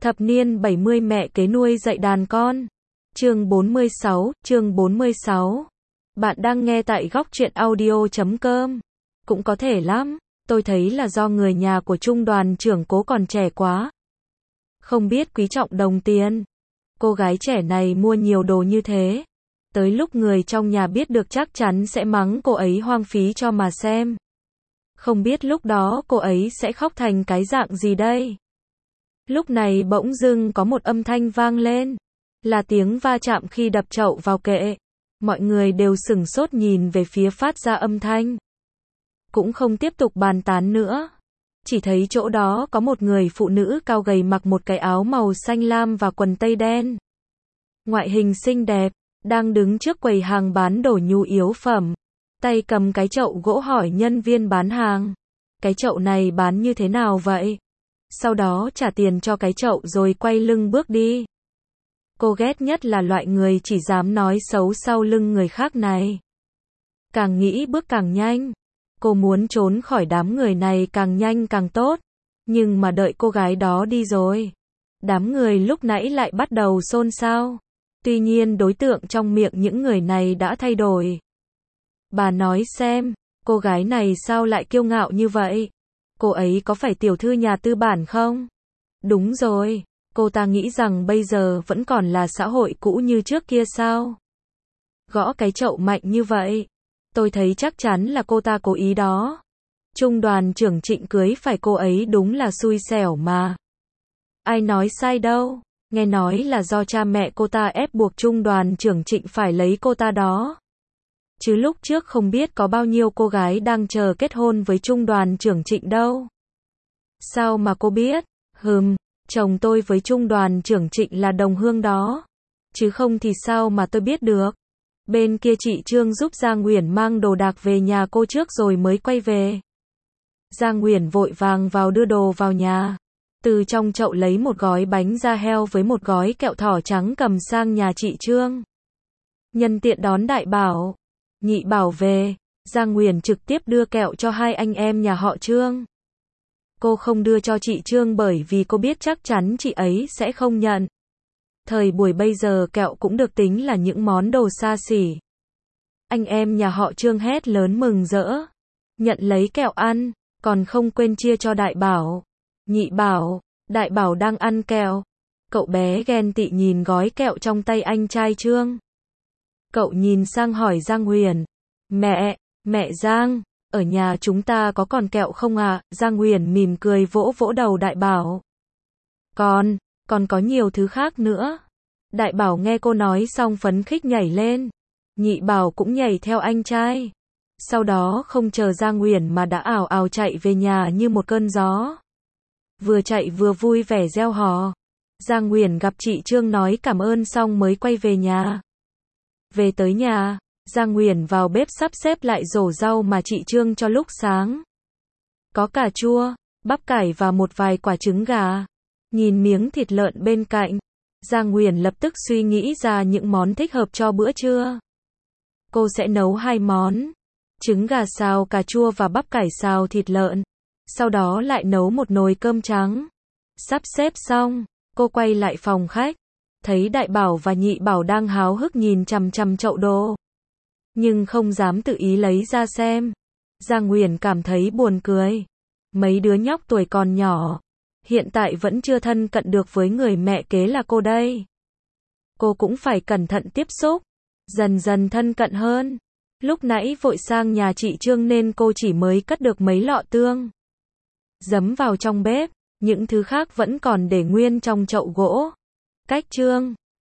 Thập niên 70 mẹ kế nuôi dạy đàn con. Chương 46. Bạn đang nghe tại góc truyện audio.com. Cũng có thể lắm, tôi thấy là do người nhà của Trung đoàn trưởng Cố còn trẻ quá. Không biết quý trọng đồng tiền. Cô gái trẻ này mua nhiều đồ như thế. Tới lúc người trong nhà biết được chắc chắn sẽ mắng cô ấy hoang phí cho mà xem. Không biết lúc đó cô ấy sẽ khóc thành cái dạng gì đây. Lúc này bỗng dưng có một âm thanh vang lên. Là tiếng va chạm khi đập chậu vào kệ. Mọi người đều sửng sốt nhìn về phía phát ra âm thanh. Cũng không tiếp tục bàn tán nữa. Chỉ thấy chỗ đó có một người phụ nữ cao gầy mặc một cái áo màu xanh lam và quần tây đen. Ngoại hình xinh đẹp, đang đứng trước quầy hàng bán đồ nhu yếu phẩm. Tay cầm cái chậu gỗ hỏi nhân viên bán hàng. Cái chậu này bán như thế nào vậy? Sau đó trả tiền cho cái chậu rồi quay lưng bước đi. Cô ghét nhất là loại người chỉ dám nói xấu sau lưng người khác này. Càng nghĩ bước càng nhanh. Cô muốn trốn khỏi đám người này càng nhanh càng tốt. Nhưng mà đợi cô gái đó đi rồi. Đám người lúc nãy lại bắt đầu xôn xao. Tuy nhiên đối tượng trong miệng những người này đã thay đổi. Bà nói xem, cô gái này sao lại kiêu ngạo như vậy? Cô ấy có phải tiểu thư nhà tư bản không? Đúng rồi, cô ta nghĩ rằng bây giờ vẫn còn là xã hội cũ như trước kia sao? Gõ cái chậu mạnh như vậy. Tôi thấy chắc chắn là cô ta cố ý đó. Trung đoàn trưởng Trịnh cưới phải cô ấy đúng là xui xẻo mà. Ai nói sai đâu, nghe nói là do cha mẹ cô ta ép buộc Trung đoàn trưởng Trịnh phải lấy cô ta đó. Chứ lúc trước không biết có bao nhiêu cô gái đang chờ kết hôn với Trung đoàn trưởng Trịnh đâu. Sao mà cô biết? Chồng tôi với Trung đoàn trưởng Trịnh là đồng hương đó. Chứ không thì sao mà tôi biết được. Bên kia chị Trương giúp Giang Uyển mang đồ đạc về nhà cô trước rồi mới quay về. Giang Uyển vội vàng vào đưa đồ vào nhà. Từ trong chậu lấy một gói bánh da heo với một gói kẹo thỏ trắng cầm sang nhà chị Trương. Nhân tiện đón Đại Bảo, Nhị Bảo về, Giang Uyển trực tiếp đưa kẹo cho hai anh em nhà họ Trương. Cô không đưa cho chị Trương bởi vì cô biết chắc chắn chị ấy sẽ không nhận. Thời buổi bây giờ kẹo cũng được tính là những món đồ xa xỉ. Anh em nhà họ Trương hét lớn mừng rỡ. Nhận lấy kẹo ăn, còn không quên chia cho Đại Bảo, Nhị Bảo. Đại Bảo đang ăn kẹo. Cậu bé ghen tị nhìn gói kẹo trong tay anh trai Trương. Cậu nhìn sang hỏi Giang Uyển. Mẹ Giang, ở nhà chúng ta có còn kẹo không ạ? Giang Uyển mỉm cười vỗ vỗ đầu Đại Bảo. Còn có nhiều thứ khác nữa. Đại Bảo nghe cô nói xong phấn khích nhảy lên. Nhị Bảo cũng nhảy theo anh trai. Sau đó không chờ Giang Uyển mà đã ào ào chạy về nhà như một cơn gió. Vừa chạy vừa vui vẻ reo hò. Giang Uyển gặp chị Trương nói cảm ơn xong mới quay về nhà. Về tới nhà, Giang Uyển vào bếp sắp xếp lại rổ rau mà chị Trương cho lúc sáng. Có cà chua, bắp cải và một vài quả trứng gà. Nhìn miếng thịt lợn bên cạnh, Giang Uyển lập tức suy nghĩ ra những món thích hợp cho bữa trưa. Cô sẽ nấu 2 món, trứng gà xào cà chua và bắp cải xào thịt lợn. Sau đó lại nấu một nồi cơm trắng. Sắp xếp xong, cô quay lại phòng khách. Thấy Đại Bảo và Nhị Bảo đang háo hức nhìn chằm chằm chậu đồ. Nhưng không dám tự ý lấy ra xem. Giang Uyển cảm thấy buồn cười. Mấy đứa nhóc tuổi còn nhỏ. Hiện tại vẫn chưa thân cận được với người mẹ kế là cô đây. Cô cũng phải cẩn thận tiếp xúc. Dần dần thân cận hơn. Lúc nãy vội sang nhà chị Trương nên cô chỉ mới cất được mấy lọ tương. Giấm vào trong bếp. Những thứ khác vẫn còn để nguyên trong chậu gỗ. Cách Trương